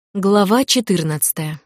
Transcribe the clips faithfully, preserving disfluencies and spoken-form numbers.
Глава четырнадцатая.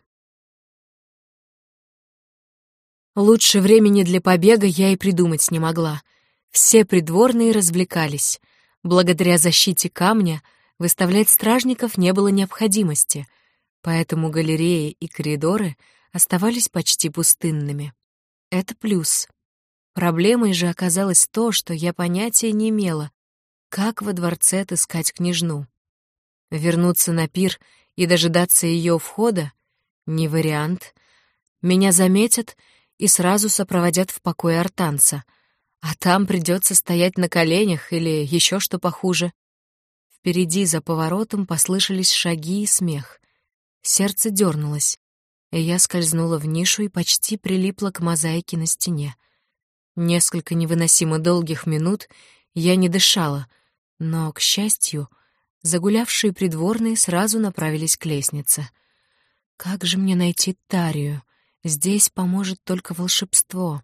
Лучше времени для побега я и придумать не могла. Все придворные развлекались. Благодаря защите камня выставлять стражников не было необходимости, поэтому галереи и коридоры оставались почти пустынными. Это плюс. Проблемой же оказалось то, что я понятия не имела, как во дворце отыскать княжну. Вернуться на пир и дожидаться ее входа — не вариант. Меня заметят и сразу сопроводят в покой артанца, а там придется стоять на коленях или еще что похуже. Впереди за поворотом послышались шаги и смех. Сердце дернулось, и я скользнула в нишу и почти прилипла к мозаике на стене. Несколько невыносимо долгих минут я не дышала, но, к счастью, загулявшие придворные сразу направились к лестнице. Как же мне найти Тарию? Здесь поможет только волшебство.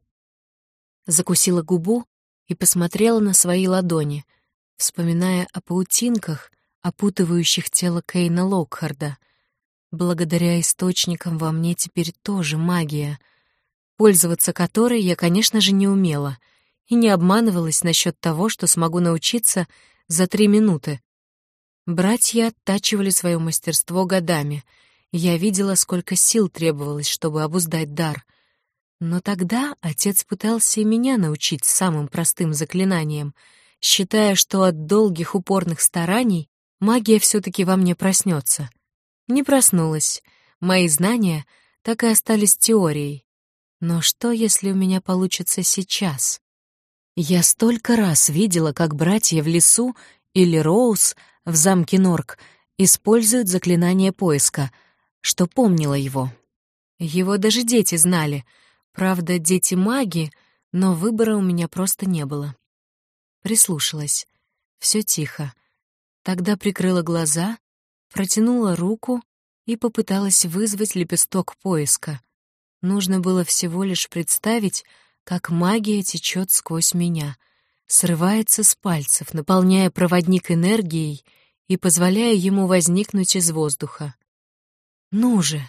Закусила губу и посмотрела на свои ладони, вспоминая о паутинках, опутывающих тело Кейна Локхарда. Благодаря источникам во мне теперь тоже магия, пользоваться которой я, конечно же, не умела и не обманывалась насчет того, что смогу научиться за три минуты. Братья оттачивали свое мастерство годами. Я видела, сколько сил требовалось, чтобы обуздать дар. Но тогда отец пытался и меня научить самым простым заклинаниям, считая, что от долгих упорных стараний магия все-таки во мне проснется. Не проснулась. Мои знания так и остались теорией. Но что, если у меня получится сейчас? Я столько раз видела, как братья в лесу или Роуз в замке Норк используют заклинание поиска, что помнила его. Его даже дети знали. Правда, дети маги, но выбора у меня просто не было. Прислушалась. Все тихо. Тогда прикрыла глаза, протянула руку и попыталась вызвать лепесток поиска. Нужно было всего лишь представить, как магия течет сквозь меня, срывается с пальцев, наполняя проводник энергией и позволяя ему возникнуть из воздуха. Ну же!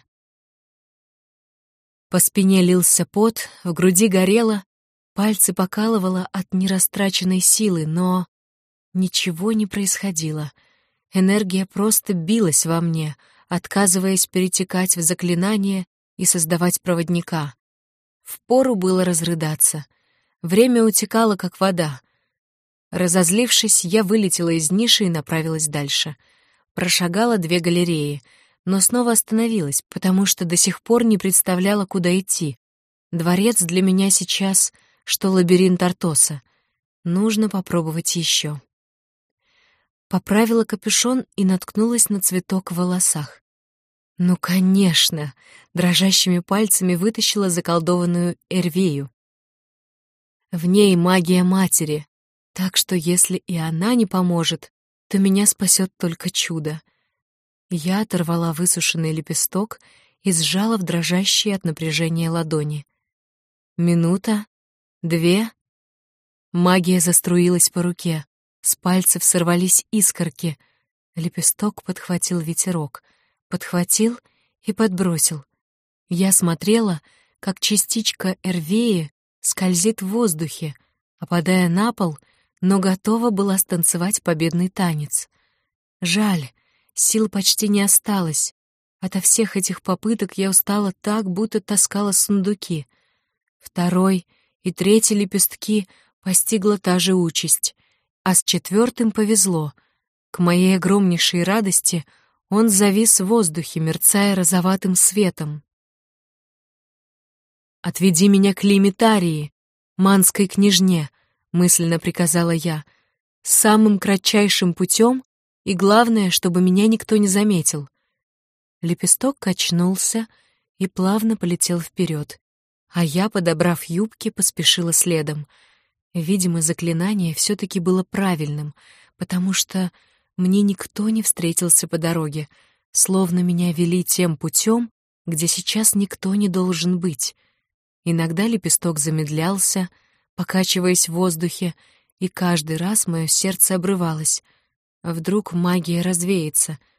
По спине лился пот, в груди горело, пальцы покалывало от нерастраченной силы, но ничего не происходило. Энергия просто билась во мне, отказываясь перетекать в заклинание и создавать проводника. Впору было разрыдаться. Время утекало, как вода. Разозлившись, я вылетела из ниши и направилась дальше. Прошагала две галереи, но снова остановилась, потому что до сих пор не представляла, куда идти. Дворец для меня сейчас, что лабиринт Артоса. Нужно попробовать еще. Поправила капюшон и наткнулась на цветок в волосах. Ну, конечно, дрожащими пальцами вытащила заколдованную Эрвею. В ней магия матери, так что если и она не поможет, то меня спасет только чудо. Я оторвала высушенный лепесток и сжала в дрожащие от напряжения ладони. Минута, две. Магия заструилась по руке, с пальцев сорвались искорки. Лепесток подхватил ветерок, подхватил и подбросил. Я смотрела, как частичка Эрвеи скользит в воздухе, опадая на пол, но готова была станцевать победный танец. Жаль, сил почти не осталось. Ото всех этих попыток я устала так, будто таскала сундуки. Второй и третий лепестки постигла та же участь, а с четвертым повезло. К моей огромнейшей радости он завис в воздухе, мерцая розоватым светом. «Отведи меня к Лимитарии, манской княжне», — мысленно приказала я, «самым кратчайшим путем, и главное, чтобы меня никто не заметил». Лепесток качнулся и плавно полетел вперед, а я, подобрав юбки, поспешила следом. Видимо, заклинание все-таки было правильным, потому что мне никто не встретился по дороге, словно меня вели тем путем, где сейчас никто не должен быть. Иногда лепесток замедлялся, покачиваясь в воздухе, и каждый раз мое сердце обрывалось. Вдруг магия развеется.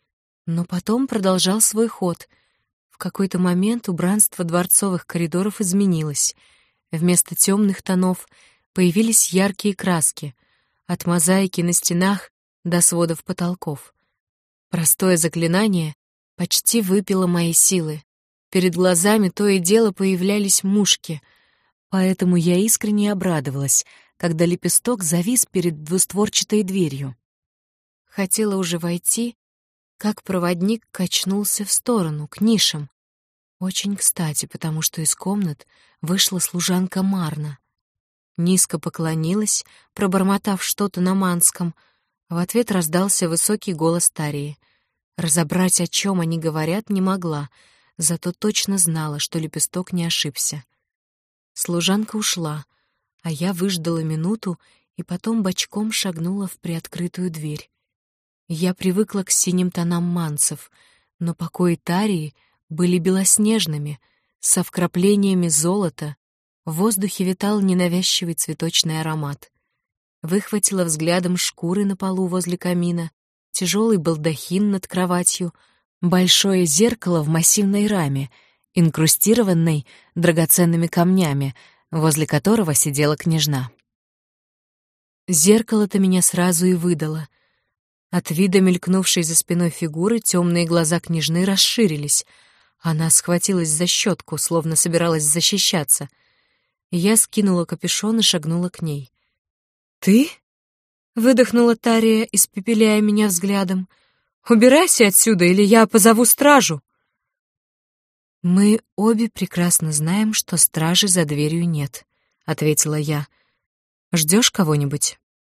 но потом продолжал свой ход. В какой-то момент убранство дворцовых коридоров изменилось. Вместо темных тонов появились яркие краски, от мозаики на стенах до сводов потолков. Простое заклинание почти выпило мои силы. Перед глазами то и дело появлялись мушки, поэтому я искренне обрадовалась, когда лепесток завис перед двустворчатой дверью. Хотела уже войти, как проводник качнулся в сторону, к нишам. Очень кстати, потому что из комнат вышла служанка Марна. Низко поклонилась, пробормотав что-то на манском. В ответ раздался высокий голос Тарии. Разобрать, о чем они говорят, не могла, зато точно знала, что лепесток не ошибся. Служанка ушла, а я выждала минуту и потом бочком шагнула в приоткрытую дверь. Я привыкла к синим тонам манцев, но покои Тарии были белоснежными, со вкраплениями золота. В воздухе витал ненавязчивый цветочный аромат. Выхватила взглядом шкуры на полу возле камина, тяжелый балдахин над кроватью, большое зеркало в массивной раме, инкрустированной драгоценными камнями, возле которого сидела княжна. Зеркало-то меня сразу и выдало. От вида мелькнувшей за спиной фигуры темные глаза княжны расширились. Она схватилась за щетку, словно собиралась защищаться. Я скинула капюшон и шагнула к ней. «Ты?» — выдохнула Тария, испепеляя меня взглядом. «Убирайся отсюда, или я позову стражу!» «Мы обе прекрасно знаем, что стражи за дверью нет», — ответила я. «Ждешь кого-нибудь?»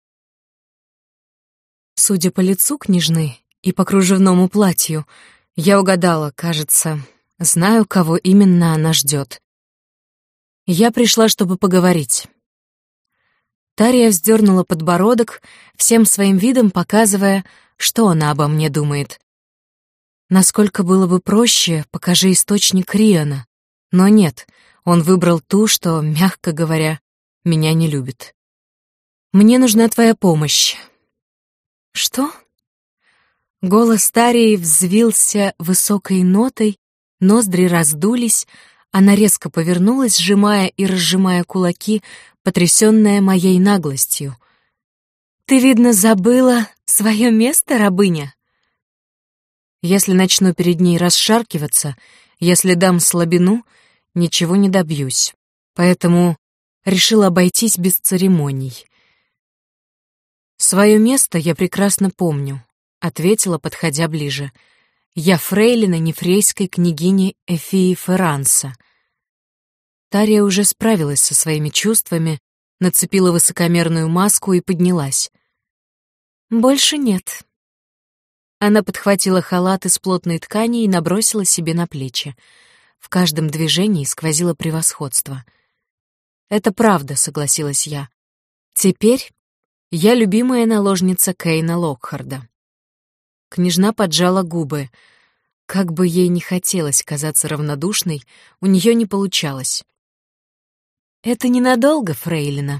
Судя по лицу княжны и по кружевному платью, я угадала, кажется, знаю, кого именно она ждет. Я пришла, чтобы поговорить. Тария вздернула подбородок, всем своим видом показывая, что она обо мне думает. Насколько было бы проще, покажи источник Риана. Но нет, он выбрал ту, что, мягко говоря, меня не любит. «Мне нужна твоя помощь». «Что?» Голос Тарии взвился высокой нотой, ноздри раздулись, она резко повернулась, сжимая и разжимая кулаки, потрясённая моей наглостью. «Ты, видно, забыла свое место, рабыня?» Если начну перед ней расшаркиваться, если дам слабину, ничего не добьюсь. Поэтому решила обойтись без церемоний. «Своё место я прекрасно помню», — ответила, подходя ближе. «Я фрейлина нефрейской княгини Эфии Ферранса». Тария уже справилась со своими чувствами, нацепила высокомерную маску и поднялась. «Больше нет». Она подхватила халат из плотной ткани и набросила себе на плечи. В каждом движении сквозило превосходство. «Это правда», — согласилась я. «Теперь я любимая наложница Кейна Локхарда». Княжна поджала губы. Как бы ей ни хотелось казаться равнодушной, у нее не получалось. «Это ненадолго, фрейлина».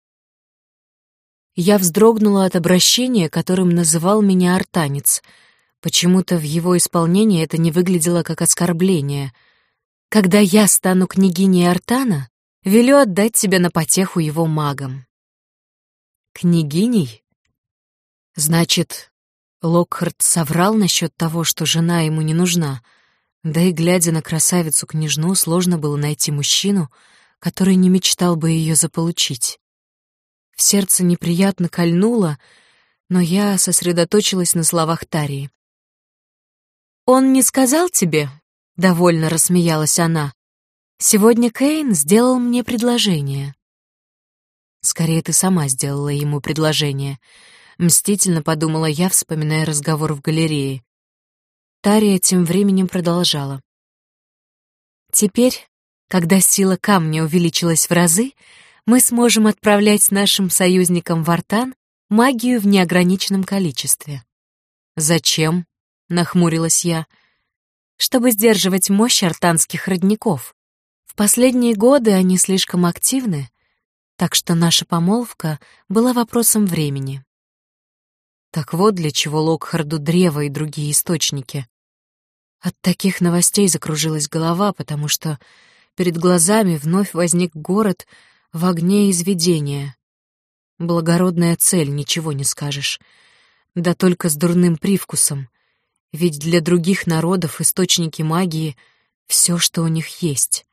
Я вздрогнула от обращения, которым называл меня артанец. Почему-то в его исполнении это не выглядело как оскорбление. Когда я стану княгиней Артана, велю отдать тебя на потеху его магам. Княгиней? Значит, Локхард соврал насчет того, что жена ему не нужна. Да и, глядя на красавицу-княжну, сложно было найти мужчину, который не мечтал бы ее заполучить. В сердце неприятно кольнуло, но я сосредоточилась на словах Тарии. «Он не сказал тебе?» — довольно рассмеялась она. «Сегодня Кейн сделал мне предложение». «Скорее, ты сама сделала ему предложение», — мстительно подумала я, вспоминая разговор в галерее. Тария тем временем продолжала. «Теперь, когда сила камня увеличилась в разы, мы сможем отправлять нашим союзникам в Артан магию в неограниченном количестве». «Зачем?» — нахмурилась я. «Чтобы сдерживать мощь артанских родников. В последние годы они слишком активны, так что наша помолвка была вопросом времени». Так вот для чего Локхарду древо и другие источники. От таких новостей закружилась голова, потому что перед глазами вновь возник город в огне изведения. Благородная цель, ничего не скажешь. Да только с дурным привкусом. Ведь для других народов источники магии — все, что у них есть.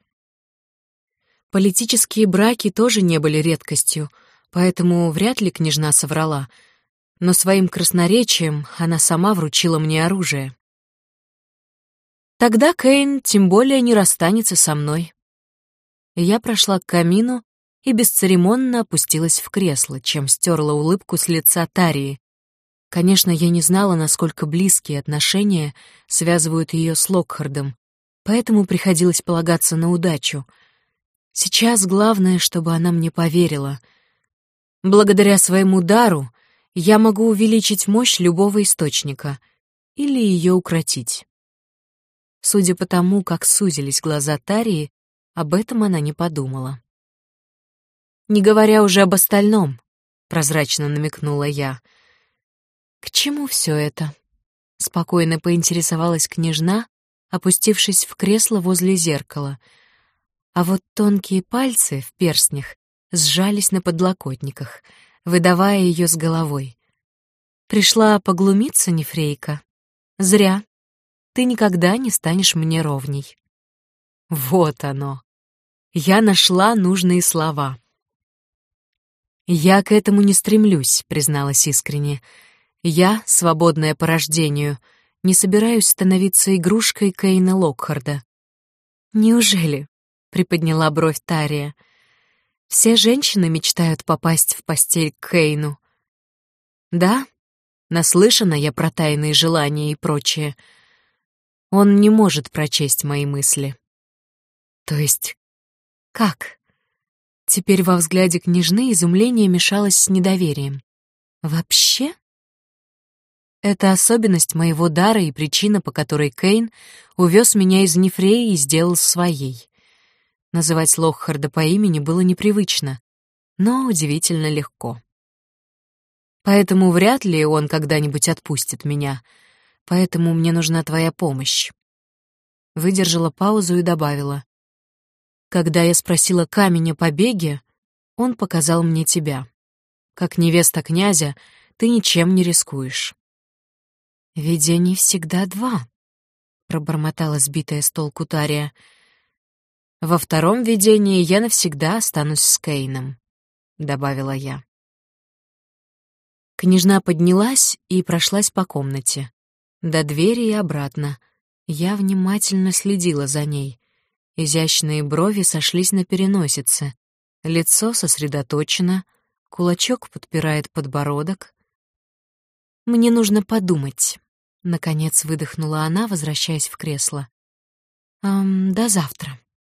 Политические браки тоже не были редкостью, поэтому вряд ли княжна соврала. Но своим красноречием она сама вручила мне оружие. Тогда Кейн тем более не расстанется со мной. Я прошла к камину и бесцеремонно опустилась в кресло, чем стерла улыбку с лица Тарии. Конечно, я не знала, насколько близкие отношения связывают ее с Локхардом, поэтому приходилось полагаться на удачу. Сейчас главное, чтобы она мне поверила. Благодаря своему дару я могу увеличить мощь любого источника или ее укротить. Судя по тому, как сузились глаза Тарии, об этом она не подумала. «Не говоря уже об остальном», — прозрачно намекнула я. «К чему все это?» — спокойно поинтересовалась княжна, опустившись в кресло возле зеркала. А вот тонкие пальцы в перстнях сжались на подлокотниках, выдавая ее с головой. «Пришла поглумиться, Нефрейка? Зря. Ты никогда не станешь мне ровней». Вот оно. Я нашла нужные слова. «Я к этому не стремлюсь», — призналась искренне. «Я, свободная по рождению, не собираюсь становиться игрушкой Кейна Локхарда». «Неужели?» — приподняла бровь Тария. «Все женщины мечтают попасть в постель к Кейну». «Да, наслышана я про тайные желания и прочее. Он не может прочесть мои мысли». «То есть как?» Теперь во взгляде княжны изумление мешалось с недоверием. «Вообще?» Это особенность моего дара и причина, по которой Кейн увез меня из Нефреи и сделал своей. Называть Локхарда по имени было непривычно, но удивительно легко. Поэтому вряд ли он когда-нибудь отпустит меня, поэтому мне нужна твоя помощь. Выдержала паузу и добавила. Когда я спросила камень о побеге, он показал мне тебя. Как невеста князя, ты ничем не рискуешь. «Видений всегда два», — пробормотала сбитая с толку Тария. «Во втором видении я навсегда останусь с Кейном», — добавила я. Княжна поднялась и прошлась по комнате. До двери и обратно. Я внимательно следила за ней. Изящные брови сошлись на переносице. Лицо сосредоточено, кулачок подпирает подбородок. «Мне нужно подумать», — наконец выдохнула она, возвращаясь в кресло. «Эм, до завтра».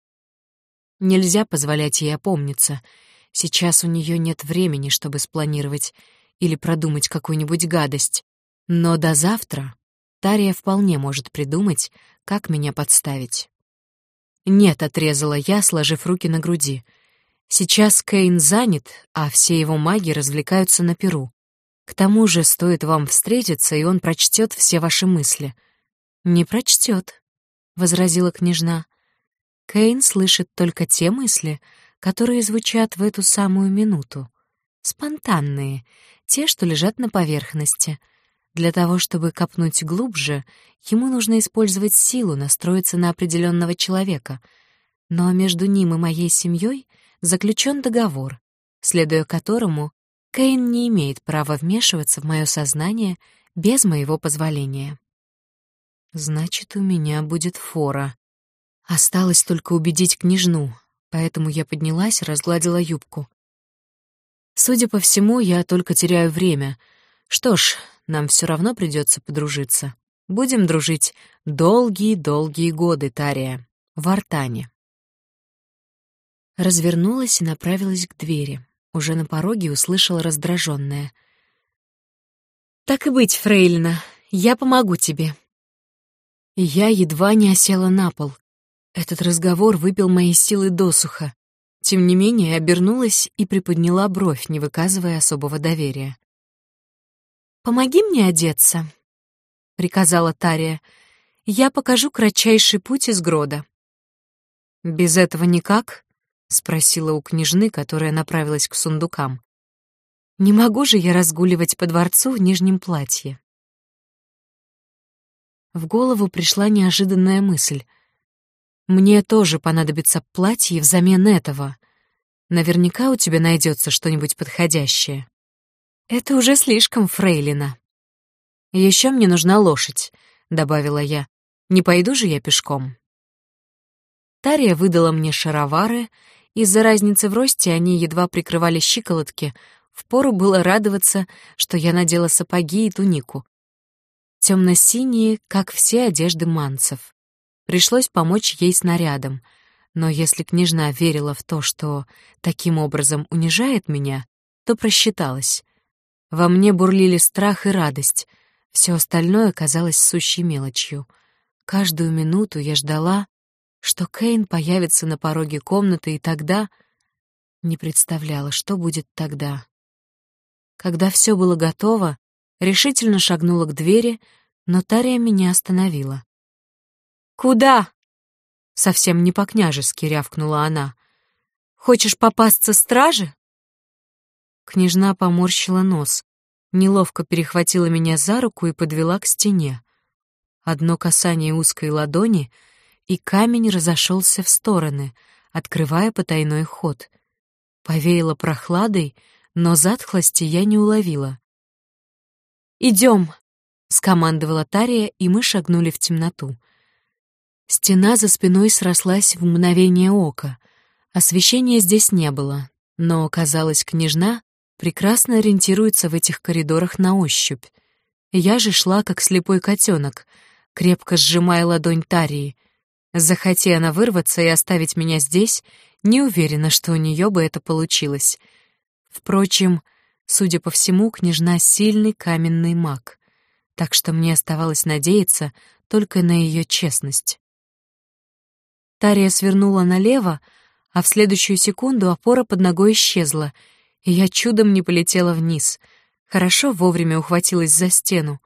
Нельзя позволять ей опомниться. Сейчас у нее нет времени, чтобы спланировать или продумать какую-нибудь гадость. Но до завтра Тария вполне может придумать, как меня подставить. «Нет», — отрезала я, сложив руки на груди. «Сейчас Кейн занят, а все его маги развлекаются на пиру. К тому же стоит вам встретиться, и он прочтет все ваши мысли». «Не прочтет», — возразила княжна. «Кейн слышит только те мысли, которые звучат в эту самую минуту. Спонтанные, те, что лежат на поверхности. Для того, чтобы копнуть глубже, ему нужно использовать силу, настроиться на определенного человека. Но между ним и моей семьей заключен договор, следуя которому Кейн не имеет права вмешиваться в мое сознание без моего позволения. Значит, у меня будет фора. Осталось только убедить княжну, поэтому я поднялась и разгладила юбку. Судя по всему, я только теряю время. Что ж, нам все равно придется подружиться. Будем дружить долгие-долгие годы, Тария, в Артане. Развернулась и направилась к двери. Уже на пороге услышала раздраженное: «Так и быть, фрейлина, я помогу тебе». И я едва не осела на пол. Этот разговор выпил мои силы досуха. Тем не менее, обернулась и приподняла бровь, не выказывая особого доверия. «Помоги мне одеться», — приказала Тария. «Я покажу кратчайший путь из Грода». «Без этого никак?» — спросила у княжны, которая направилась к сундукам. «Не могу же я разгуливать по дворцу в нижнем платье». В голову пришла неожиданная мысль. «Мне тоже понадобится платье взамен этого. Наверняка у тебя найдется что-нибудь подходящее». «Это уже слишком, фрейлина». «Еще мне нужна лошадь», — добавила я. «Не пойду же я пешком». Тария выдала мне шаровары. Из-за разницы в росте они едва прикрывали щиколотки. Впору было радоваться, что я надела сапоги и тунику. Темно-синие, как все одежды манцев. Пришлось помочь ей с нарядом. Но если княжна верила в то, что таким образом унижает меня, то просчиталась. Во мне бурлили страх и радость. Все остальное казалось сущей мелочью. Каждую минуту я ждала, что Кейн появится на пороге комнаты, и тогда... Не представляла, что будет тогда. Когда все было готово, решительно шагнула к двери, но Тария меня остановила. «Куда?» — совсем не по-княжески рявкнула она. «Хочешь попасться страже?» Княжна поморщила нос, неловко перехватила меня за руку и подвела к стене. Одно касание узкой ладони, и камень разошелся в стороны, открывая потайной ход. Повеяло прохладой, но затхлости я не уловила. «Идем!» — скомандовала Тария, и мы шагнули в темноту. Стена за спиной срослась в мгновение ока. Освещения здесь не было, но, казалось, княжна прекрасно ориентируется в этих коридорах на ощупь. Я же шла, как слепой котенок, крепко сжимая ладонь Тарии. Захоти она вырваться и оставить меня здесь, не уверена, что у нее бы это получилось. Впрочем, судя по всему, княжна — сильный каменный маг, так что мне оставалось надеяться только на ее честность. Тария свернула налево, а в следующую секунду опора под ногой исчезла, и я чудом не полетела вниз. Хорошо вовремя ухватилась за стену.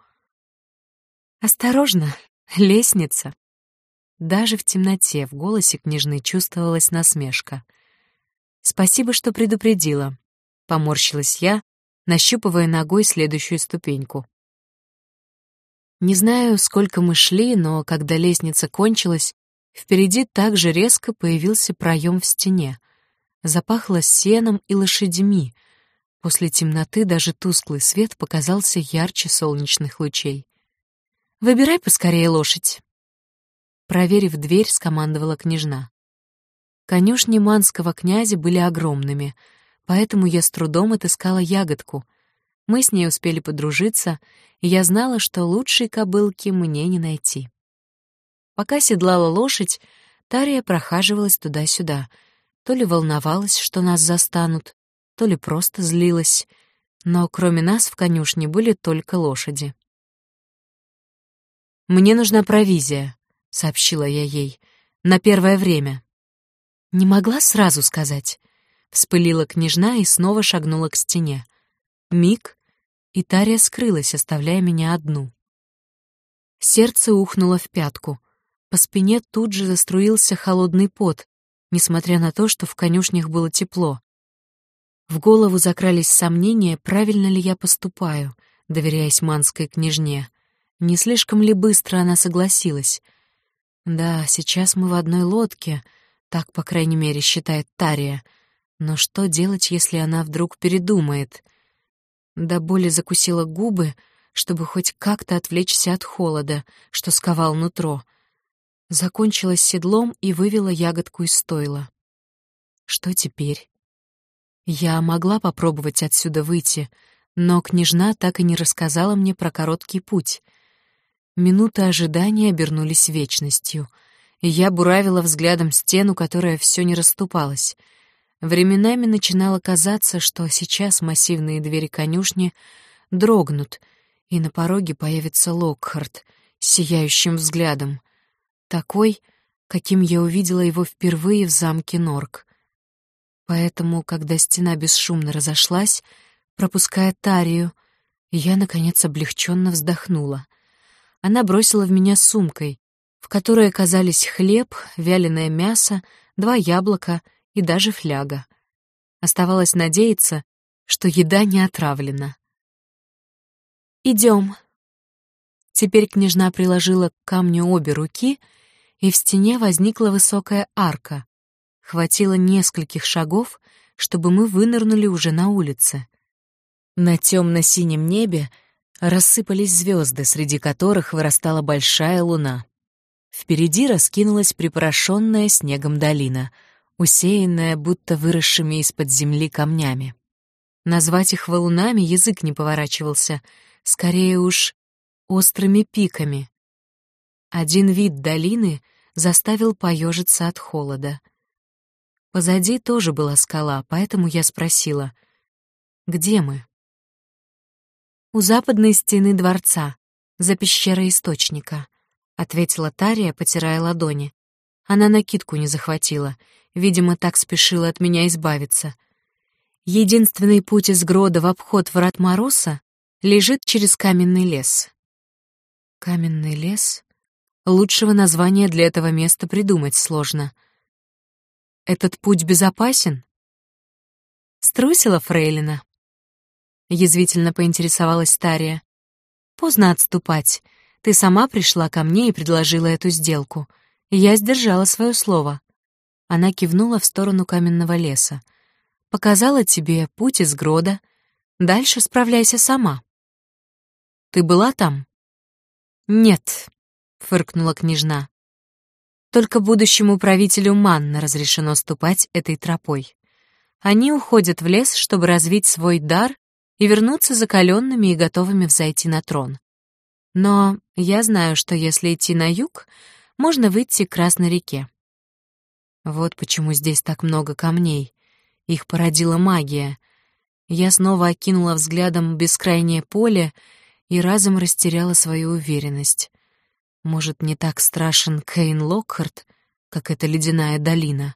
«Осторожно, лестница!» Даже в темноте в голосе княжны чувствовалась насмешка. «Спасибо, что предупредила», — поморщилась я, нащупывая ногой следующую ступеньку. Не знаю, сколько мы шли, но когда лестница кончилась, впереди также резко появился проем в стене. Запахло сеном и лошадьми. После темноты даже тусклый свет показался ярче солнечных лучей. «Выбирай поскорее лошадь», — проверив дверь, скомандовала княжна. Конюшни манского князя были огромными, поэтому я с трудом отыскала ягодку. Мы с ней успели подружиться, и я знала, что лучшей кобылки мне не найти. Пока седлала лошадь, Тария прохаживалась туда-сюда. То ли волновалась, что нас застанут, то ли просто злилась. Но кроме нас в конюшне были только лошади. «Мне нужна провизия», — сообщила я ей, — «на первое время». «Не могла сразу сказать», — вспылила княжна и снова шагнула к стене. Миг, и Тария скрылась, оставляя меня одну. Сердце ухнуло в пятку. По спине тут же заструился холодный пот, несмотря на то, что в конюшнях было тепло. В голову закрались сомнения, правильно ли я поступаю, доверяясь манской княжне. Не слишком ли быстро она согласилась? Да, сейчас мы в одной лодке, так, по крайней мере, считает Тария. Но что делать, если она вдруг передумает? До боли закусила губы, чтобы хоть как-то отвлечься от холода, что сковал нутро. Закончила с седлом и вывела ягодку из стойла. Что теперь? Я могла попробовать отсюда выйти, но княжна так и не рассказала мне про короткий путь. Минуты ожидания обернулись вечностью, и я буравила взглядом стену, которая все не расступалась. Временами начинало казаться, что сейчас массивные двери конюшни дрогнут, и на пороге появится Локхарт с сияющим взглядом, такой, каким я увидела его впервые в замке Норк. Поэтому, когда стена бесшумно разошлась, пропуская Тарию, и я, наконец, облегченно вздохнула. Она бросила в меня сумкой, в которой оказались хлеб, вяленое мясо, два яблока и даже фляга. Оставалось надеяться, что еда не отравлена. «Идем». Теперь княжна приложила к камню обе руки, и в стене возникла высокая арка. Хватило нескольких шагов, чтобы мы вынырнули уже на улице. На темно-синем небе рассыпались звезды, среди которых вырастала большая луна. Впереди раскинулась припорошенная снегом долина, усеянная будто выросшими из-под земли камнями. Назвать их валунами язык не поворачивался, скорее уж острыми пиками. Один вид долины заставил поежиться от холода. Позади тоже была скала, поэтому я спросила, где мы? «У западной стены дворца, за пещерой источника», — ответила Тария, потирая ладони. Она накидку не захватила, видимо, так спешила от меня избавиться. Единственный путь из Грода в обход врат Мороса лежит через каменный лес. Каменный лес? Лучшего названия для этого места придумать сложно. Этот путь безопасен? Струсила фрейлина. Язвительно поинтересовалась Тария. Поздно отступать. Ты сама пришла ко мне и предложила эту сделку. Я сдержала свое слово. Она кивнула в сторону каменного леса. Показала тебе путь из Грода. Дальше справляйся сама. Ты была там? Нет, фыркнула княжна. Только будущему правителю Манна разрешено ступать этой тропой. Они уходят в лес, чтобы развить свой дар и вернуться закаленными и готовыми взойти на трон. Но я знаю, что если идти на юг, можно выйти к Красной реке. Вот почему здесь так много камней. Их породила магия. Я снова окинула взглядом бескрайнее поле и разом растеряла свою уверенность. Может, не так страшен Кейн Локхарт, как эта ледяная долина?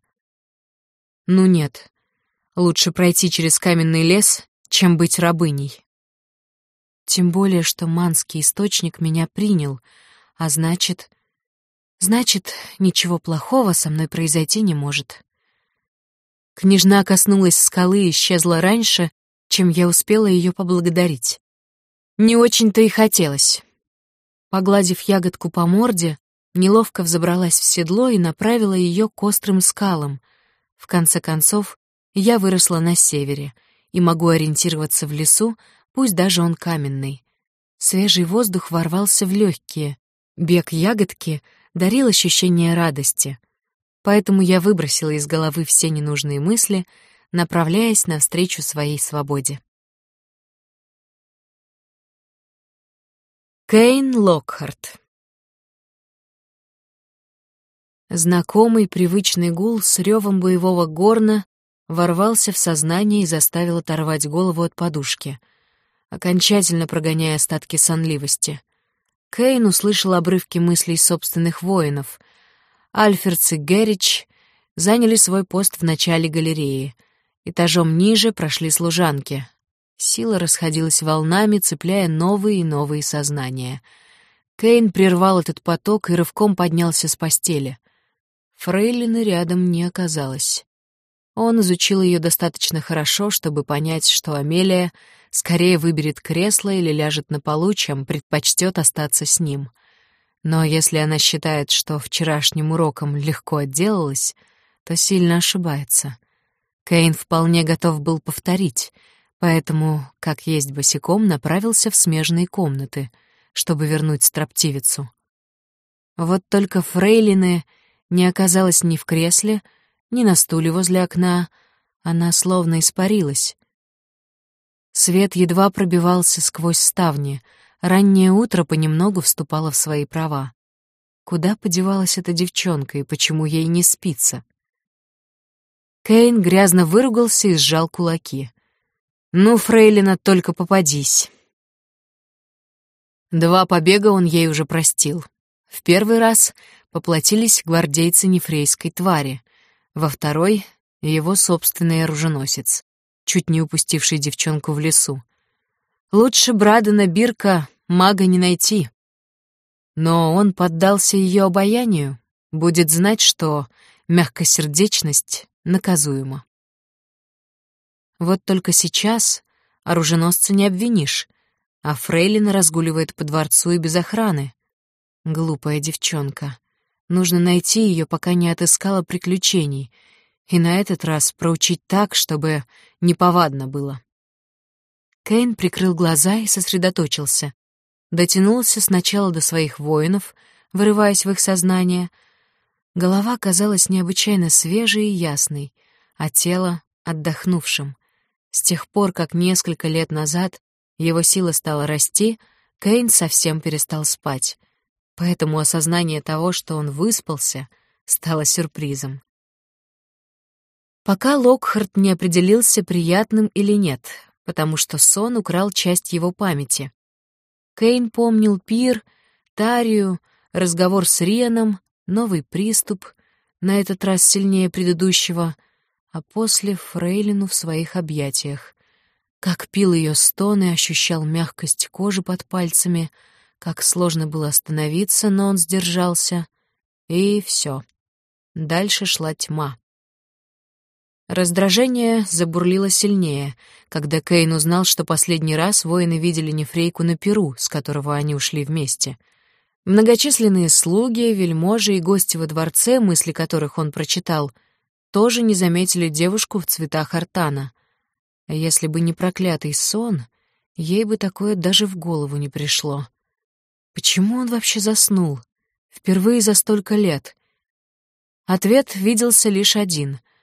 Ну нет, лучше пройти через каменный лес, чем быть рабыней. Тем более, что манский источник меня принял, а значит... Значит, ничего плохого со мной произойти не может. Княжна коснулась скалы и исчезла раньше, чем я успела ее поблагодарить. Не очень-то и хотелось. Погладив ягодку по морде, неловко взобралась в седло и направила ее к острым скалам. В конце концов, я выросла на севере и могу ориентироваться в лесу, пусть даже он каменный. Свежий воздух ворвался в легкие. Бег ягодки дарил ощущение радости. Поэтому я выбросила из головы все ненужные мысли, направляясь навстречу своей свободе. Кейн Локхарт. Знакомый привычный гул с ревом боевого горна ворвался в сознание и заставил оторвать голову от подушки, окончательно прогоняя остатки сонливости. Кейн услышал обрывки мыслей собственных воинов. Альферц и Геррич заняли свой пост в начале галереи. Этажом ниже прошли служанки. Сила расходилась волнами, цепляя новые и новые сознания. Кейн прервал этот поток и рывком поднялся с постели. Фрейлины рядом не оказалось. Он изучил ее достаточно хорошо, чтобы понять, что Амелия скорее выберет кресло или ляжет на полу, чем предпочтет остаться с ним. Но если она считает, что вчерашним уроком легко отделалась, то сильно ошибается. Кейн вполне готов был повторить, поэтому, как есть босиком, направился в смежные комнаты, чтобы вернуть строптивицу. Вот только фрейлины не оказалась ни в кресле, ни на стуле возле окна, она словно испарилась. Свет едва пробивался сквозь ставни, раннее утро понемногу вступало в свои права. Куда подевалась эта девчонка и почему ей не спится? Кейн грязно выругался и сжал кулаки. «Ну, фрейлина, только попадись». Два побега он ей уже простил. В первый раз поплатились гвардейцы нефрейской твари, во второй — его собственный оруженосец, чуть не упустивший девчонку в лесу. Лучше Брадена Бирка мага не найти. Но он поддался ее обаянию, будет знать, что мягкосердечность наказуема. Вот только сейчас оруженосца не обвинишь, а фрейлина разгуливает по дворцу и без охраны. Глупая девчонка. Нужно найти ее, пока не отыскала приключений, и на этот раз проучить так, чтобы неповадно было. Кейн прикрыл глаза и сосредоточился. Дотянулся сначала до своих воинов, вырываясь в их сознание. Голова казалась необычайно свежей и ясной, а тело — отдохнувшим. С тех пор, как несколько лет назад его сила стала расти, Кейн совсем перестал спать, поэтому осознание того, что он выспался, стало сюрпризом. Пока Локхарт не определился, приятным или нет, потому что сон украл часть его памяти. Кейн помнил пир, Тарию, разговор с Рианом, новый приступ, на этот раз сильнее предыдущего, а после фрейлину в своих объятиях. Как пил ее стон и ощущал мягкость кожи под пальцами, как сложно было остановиться, но он сдержался. И все. Дальше шла тьма. Раздражение забурлило сильнее, когда Кейн узнал, что последний раз воины видели Нефрейку на пиру, с которого они ушли вместе. Многочисленные слуги, вельможи и гости во дворце, мысли которых он прочитал, тоже не заметили девушку в цветах артана. А если бы не проклятый сон, ей бы такое даже в голову не пришло. Почему он вообще заснул? Впервые за столько лет. Ответ виделся лишь один —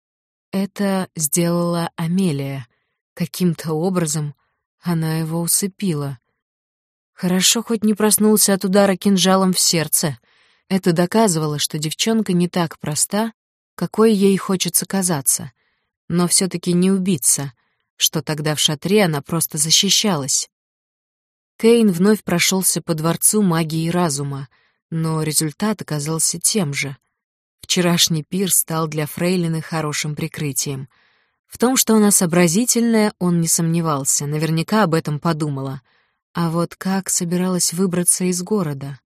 это сделала Амелия. Каким-то образом она его усыпила. Хорошо, хоть не проснулся от удара кинжалом в сердце. Это доказывало, что девчонка не так проста, какой ей хочется казаться. Но все-таки не убийца, что тогда в шатре она просто защищалась. Кейн вновь прошелся по дворцу магии разума, но результат оказался тем же. Вчерашний пир стал для фрейлины хорошим прикрытием. В том, что она сообразительная, он не сомневался, наверняка об этом подумала. А вот как собиралась выбраться из города?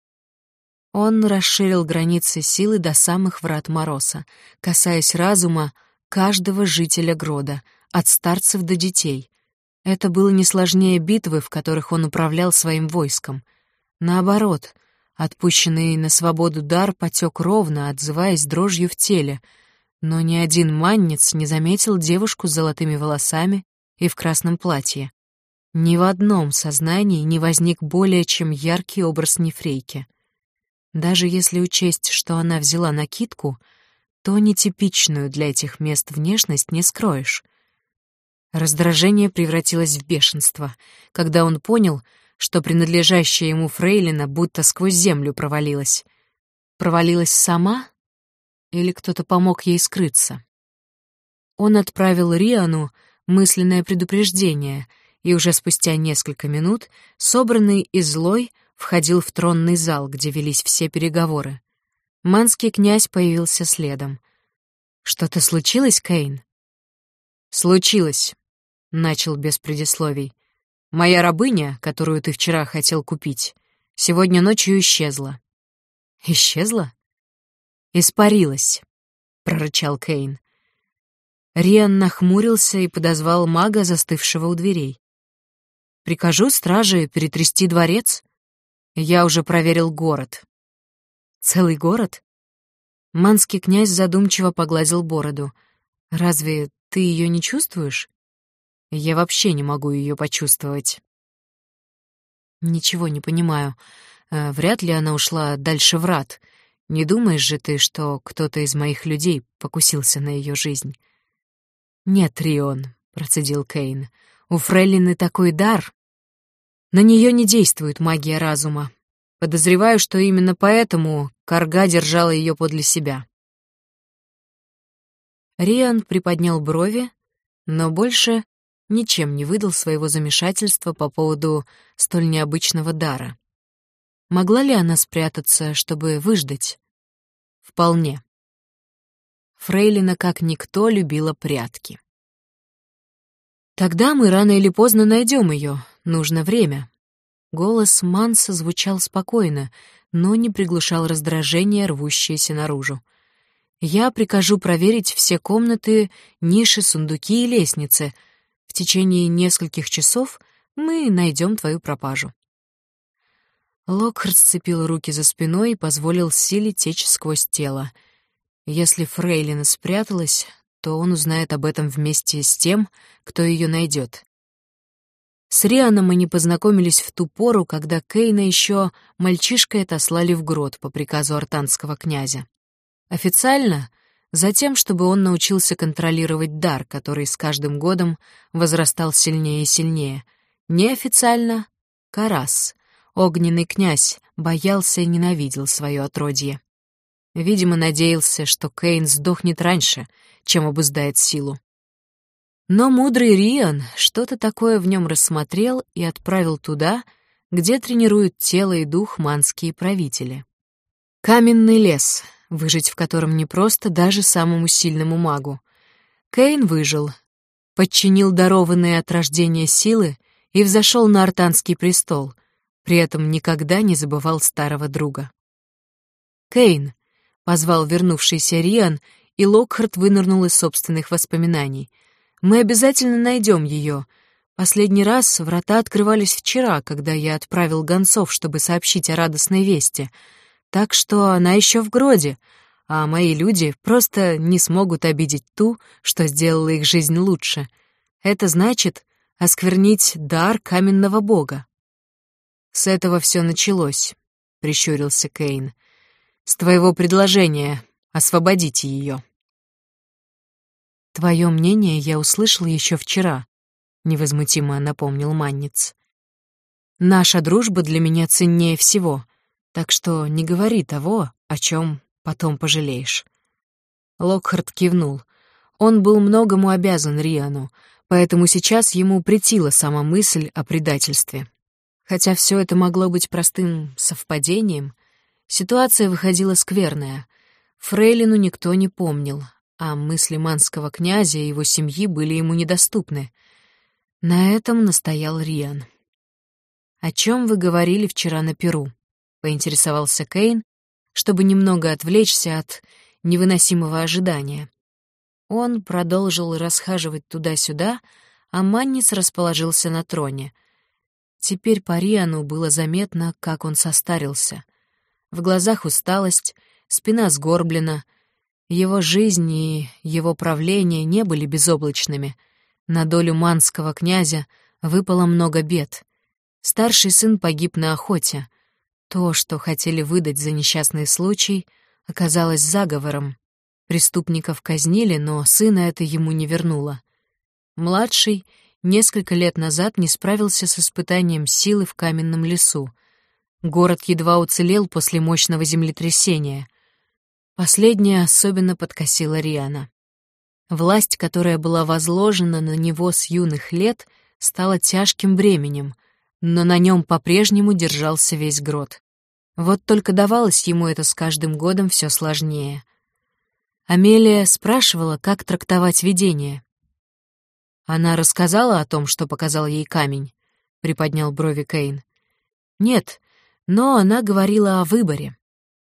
Он расширил границы силы до самых врат Мороса, касаясь разума каждого жителя Грода, от старцев до детей. Это было не сложнее битвы, в которых он управлял своим войском. Наоборот, отпущенный на свободу дар потек ровно, отзываясь дрожью в теле, но ни один маннец не заметил девушку с золотыми волосами и в красном платье. Ни в одном сознании не возник более чем яркий образ Нефрейки. Даже если учесть, что она взяла накидку, то нетипичную для этих мест внешность не скроешь. Раздражение превратилось в бешенство, когда он понял, что принадлежащая ему фрейлина будто сквозь землю провалилась. Провалилась сама? Или кто-то помог ей скрыться? Он отправил Риану мысленное предупреждение, и уже спустя несколько минут, собранный и злой, входил в тронный зал, где велись все переговоры. Манский князь появился следом. «Что-то случилось, Кейн?» «Случилось», — начал без предисловий. «Моя рабыня, которую ты вчера хотел купить, сегодня ночью исчезла». «Исчезла?» «Испарилась», — прорычал Кейн. Риан нахмурился и подозвал мага, застывшего у дверей. «Прикажу страже перетрясти дворец? Я уже проверил город». «Целый город?» Манский князь задумчиво погладил бороду. «Разве ты ее не чувствуешь?» «Я вообще не могу ее почувствовать». «Ничего не понимаю. Э, вряд ли она ушла дальше врат. Не думаешь же ты, что кто-то из моих людей покусился на ее жизнь?» «Нет, Рион», — процедил Кейн, — «у фрейлины такой дар. На нее не действует магия разума. Подозреваю, что именно поэтому Карга держала ее подле себя». Риан приподнял брови, но больше ничем не выдал своего замешательства по поводу столь необычного дара. Могла ли она спрятаться, чтобы выждать? Вполне. Фрейлина, как никто, любила прятки. «Тогда мы рано или поздно найдем ее, нужно время». Голос Манса звучал спокойно, но не приглушал раздражение, рвущееся наружу. «Я прикажу проверить все комнаты, ниши, сундуки и лестницы. В течение нескольких часов мы найдем твою пропажу». Локхарт сцепил руки за спиной и позволил силе течь сквозь тело. Если Фрейлина спряталась, то он узнает об этом вместе с тем, кто ее найдет. С Рианом они познакомились в ту пору, когда Кейна еще мальчишкой отослали в грот по приказу артанского князя. Официально — затем, чтобы он научился контролировать дар, который с каждым годом возрастал сильнее и сильнее. Неофициально — Карас, огненный князь, боялся и ненавидел свое отродье. Видимо, надеялся, что Кейн сдохнет раньше, чем обуздает силу. Но мудрый Риан что-то такое в нем рассмотрел и отправил туда, где тренируют тело и дух манские правители. Каменный лес, выжить в котором непросто даже самому сильному магу. Кейн выжил, подчинил дарованные от рождения силы и взошел на артанский престол, при этом никогда не забывал старого друга. «Кейн», — позвал вернувшийся Риан, и Локхарт вынырнул из собственных воспоминаний. «Мы обязательно найдем ее. Последний раз врата открывались вчера, когда я отправил гонцов, чтобы сообщить о радостной вести. Так что она еще в Гроде, а мои люди просто не смогут обидеть ту, что сделала их жизнь лучше. Это значит осквернить дар каменного бога». «С этого все началось», — прищурился Кейн. «С твоего предложения освободите ее». «Твое мнение я услышал еще вчера», — невозмутимо напомнил Манниц. «Наша дружба для меня ценнее всего, так что не говори того, о чем потом пожалеешь». Локхарт кивнул. Он был многому обязан Риану, поэтому сейчас ему претила сама мысль о предательстве. Хотя все это могло быть простым совпадением, ситуация выходила скверная. Фрейлину никто не помнил, а мысли манского князя и его семьи были ему недоступны. На этом настоял Риан. «О чем вы говорили вчера на Перу?» — поинтересовался Кейн, чтобы немного отвлечься от невыносимого ожидания. Он продолжил расхаживать туда-сюда, а Маннис расположился на троне. Теперь по Риану было заметно, как он состарился. В глазах усталость, спина сгорблена. Его жизнь и его правление не были безоблачными. На долю манского князя выпало много бед. Старший сын погиб на охоте. То, что хотели выдать за несчастный случай, оказалось заговором. Преступников казнили, но сына это ему не вернуло. Младший несколько лет назад не справился с испытанием силы в каменном лесу. Город едва уцелел после мощного землетрясения. Последнее особенно подкосило Риана. Власть, которая была возложена на него с юных лет, стала тяжким бременем, но на нем по-прежнему держался весь Грот. Вот только давалось ему это с каждым годом все сложнее. Амелия спрашивала, как трактовать видение. «Она рассказала о том, что показал ей камень?» — приподнял брови Кейн. «Нет, но она говорила о выборе».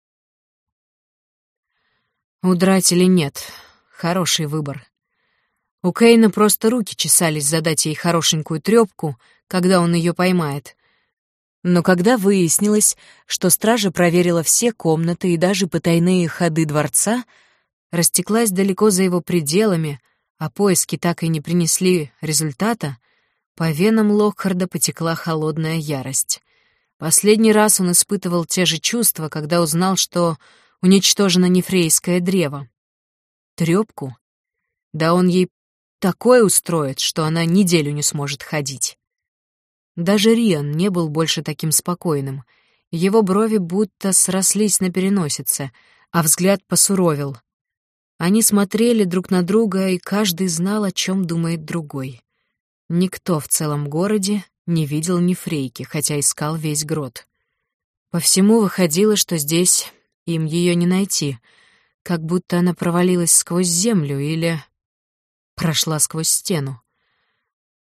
Удрать или нет — хороший выбор. У Кейна просто руки чесались задать ей хорошенькую трёпку, когда он ее поймает. Но когда выяснилось, что стража проверила все комнаты и даже потайные ходы дворца, растеклась далеко за его пределами, а поиски так и не принесли результата, по венам Локхарда потекла холодная ярость. Последний раз он испытывал те же чувства, когда узнал, что уничтожено нефрейское древо. Трёпку? Да он ей такое устроит, что она неделю не сможет ходить. Даже Риан не был больше таким спокойным. Его брови будто срослись на переносице, а взгляд посуровил. Они смотрели друг на друга, и каждый знал, о чем думает другой. Никто в целом городе не видел нефрейки, хотя искал весь Грот. По всему выходило, что здесь им ее не найти, как будто она провалилась сквозь землю или прошла сквозь стену.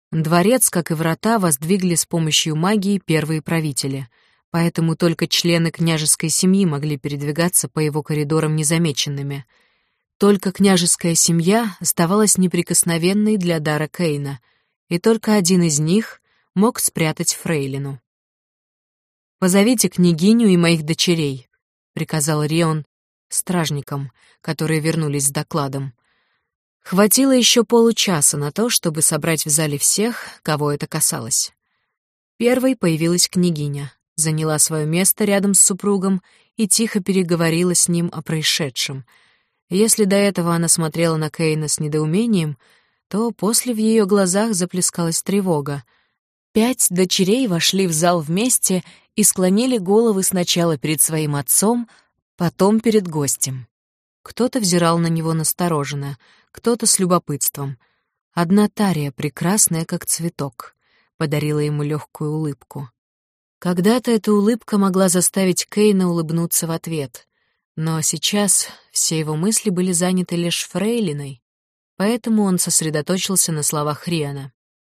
Дворец, как и врата, воздвигли с помощью магии первые правители, поэтому только члены княжеской семьи могли передвигаться по его коридорам незамеченными. Только княжеская семья оставалась неприкосновенной для дара Кейна, и только один из них мог спрятать фрейлину. «Позовите княгиню и моих дочерей», — приказал Рион стражникам, которые вернулись с докладом. Хватило еще получаса на то, чтобы собрать в зале всех, кого это касалось. Первой появилась княгиня, заняла свое место рядом с супругом и тихо переговорила с ним о происшедшем. Если до этого она смотрела на Кейна с недоумением, то после в ее глазах заплескалась тревога. Пять дочерей вошли в зал вместе и склонили головы сначала перед своим отцом, потом перед гостем. Кто-то взирал на него настороженно, кто-то с любопытством. Одна Тария, прекрасная как цветок, подарила ему легкую улыбку. Когда-то эта улыбка могла заставить Кейна улыбнуться в ответ, но сейчас все его мысли были заняты лишь фрейлиной, поэтому он сосредоточился на словах Риана.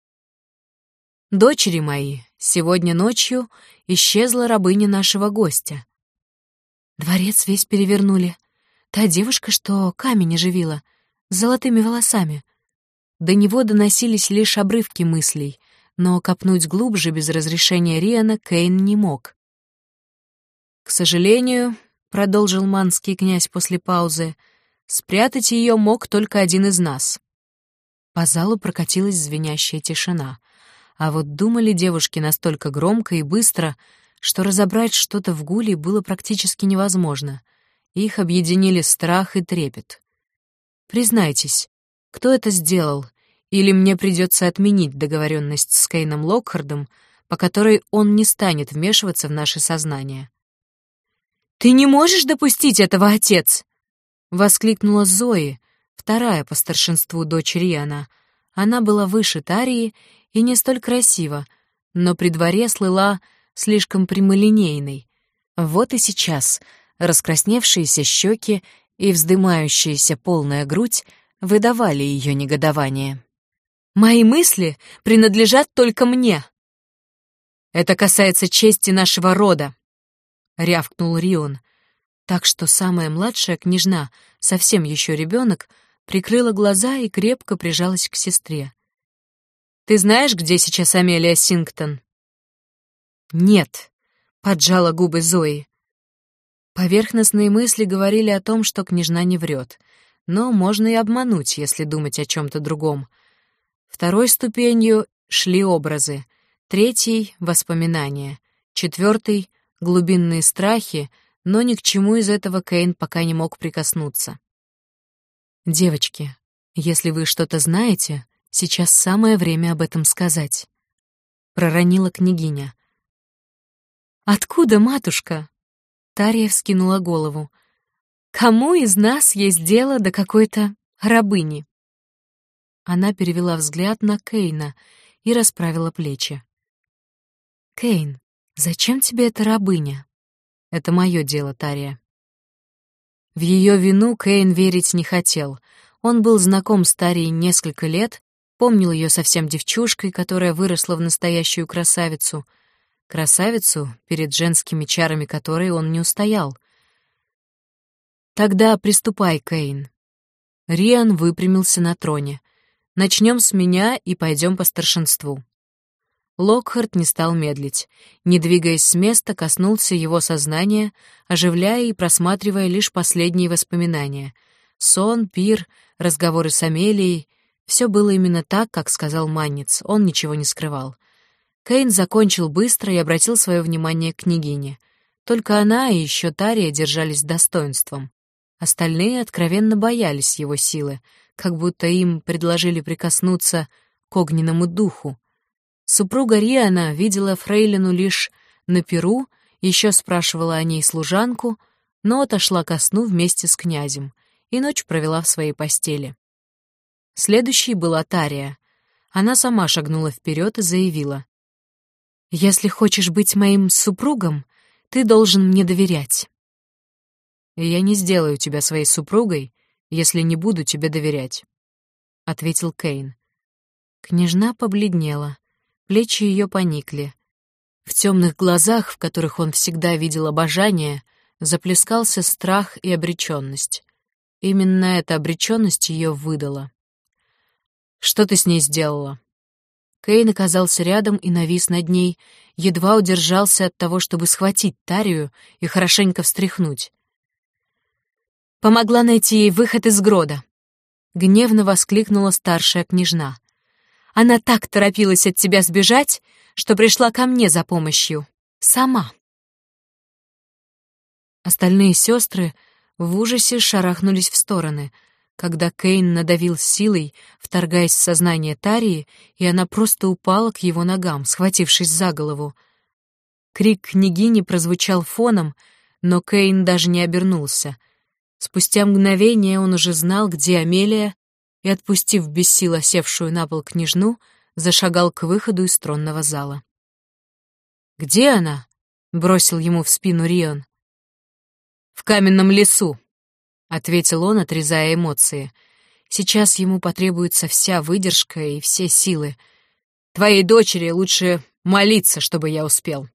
«Дочери мои, сегодня ночью исчезла рабыня нашего гостя. Дворец весь перевернули. Та девушка, что камень оживила, с золотыми волосами. До него доносились лишь обрывки мыслей, но копнуть глубже без разрешения Риана Кейн не мог. «К сожалению, — продолжил манский князь после паузы, — спрятать ее мог только один из нас». По залу прокатилась звенящая тишина, а вот думали девушки настолько громко и быстро, что разобрать что-то в гуле было практически невозможно. Их объединили страх и трепет. «Признайтесь, кто это сделал, или мне придется отменить договоренность с Кейном Локхардом, по которой он не станет вмешиваться в наше сознание?» «Ты не можешь допустить этого, отец!» — воскликнула Зои, вторая по старшинству дочь Риана. Она была выше Тарии и не столь красива, но при дворе слыла слишком прямолинейной. Вот и сейчас раскрасневшиеся щеки и вздымающаяся полная грудь выдавали ее негодование. «Мои мысли принадлежат только мне!» «Это касается чести нашего рода!» — рявкнул Рион, так что самая младшая княжна, совсем еще ребенок, прикрыла глаза и крепко прижалась к сестре. «Ты знаешь, где сейчас Амелия Сингтон?» «Нет», — поджала губы Зои. Поверхностные мысли говорили о том, что княжна не врет, но можно и обмануть, если думать о чем-то другом. Второй ступенью шли образы, третьей — воспоминания, четвертой — глубинные страхи, но ни к чему из этого Кейн пока не мог прикоснуться. «Девочки, если вы что-то знаете, сейчас самое время об этом сказать», — проронила княгиня. «Откуда, матушка?» Тария вскинула голову. «Кому из нас есть дело до какой-то рабыни?» Она перевела взгляд на Кейна и расправила плечи. «Кейн, зачем тебе эта рабыня?» «Это мое дело, Тария». В ее вину Кейн верить не хотел. Он был знаком с Тарией несколько лет, помнил ее совсем девчушкой, которая выросла в настоящую красавицу. Красавицу, перед женскими чарами которой он не устоял. «Тогда приступай, Кейн». Риан выпрямился на троне. «Начнем с меня и пойдем по старшинству». Локхард не стал медлить. Не двигаясь с места, коснулся его сознания, оживляя и просматривая лишь последние воспоминания. Сон, пир, разговоры с Амелией — все было именно так, как сказал Манниц, он ничего не скрывал. Кейн закончил быстро и обратил свое внимание к княгине. Только она и еще Тария держались с достоинством. Остальные откровенно боялись его силы, как будто им предложили прикоснуться к огненному духу. Супруга Риана видела фрейлину лишь на пиру, еще спрашивала о ней служанку, но отошла ко сну вместе с князем и ночь провела в своей постели. Следующей была Тария. Она сама шагнула вперед и заявила: «Если хочешь быть моим супругом, ты должен мне доверять». «Я не сделаю тебя своей супругой, если не буду тебе доверять», — ответил Кейн. Княжна побледнела, плечи ее поникли. В темных глазах, в которых он всегда видел обожание, заплескался страх и обреченность. Именно эта обреченность ее выдала. «Что ты с ней сделала?» Кейн оказался рядом и навис над ней, едва удержался от того, чтобы схватить Тарию и хорошенько встряхнуть. «Помогла найти ей выход из Грода», — гневно воскликнула старшая княжна. «Она так торопилась от тебя сбежать, что пришла ко мне за помощью. Сама». Остальные сестры в ужасе шарахнулись в стороны, когда Кейн надавил силой, вторгаясь в сознание Тарии, и она просто упала к его ногам, схватившись за голову. Крик княгини прозвучал фоном, но Кейн даже не обернулся. Спустя мгновение он уже знал, где Амелия, и, отпустив без сил осевшую на пол княжну, зашагал к выходу из тронного зала. «Где она?» — бросил ему в спину Рион. «В каменном лесу», — ответил он, отрезая эмоции. «Сейчас ему потребуется вся выдержка и все силы. Твоей дочери лучше молиться, чтобы я успел».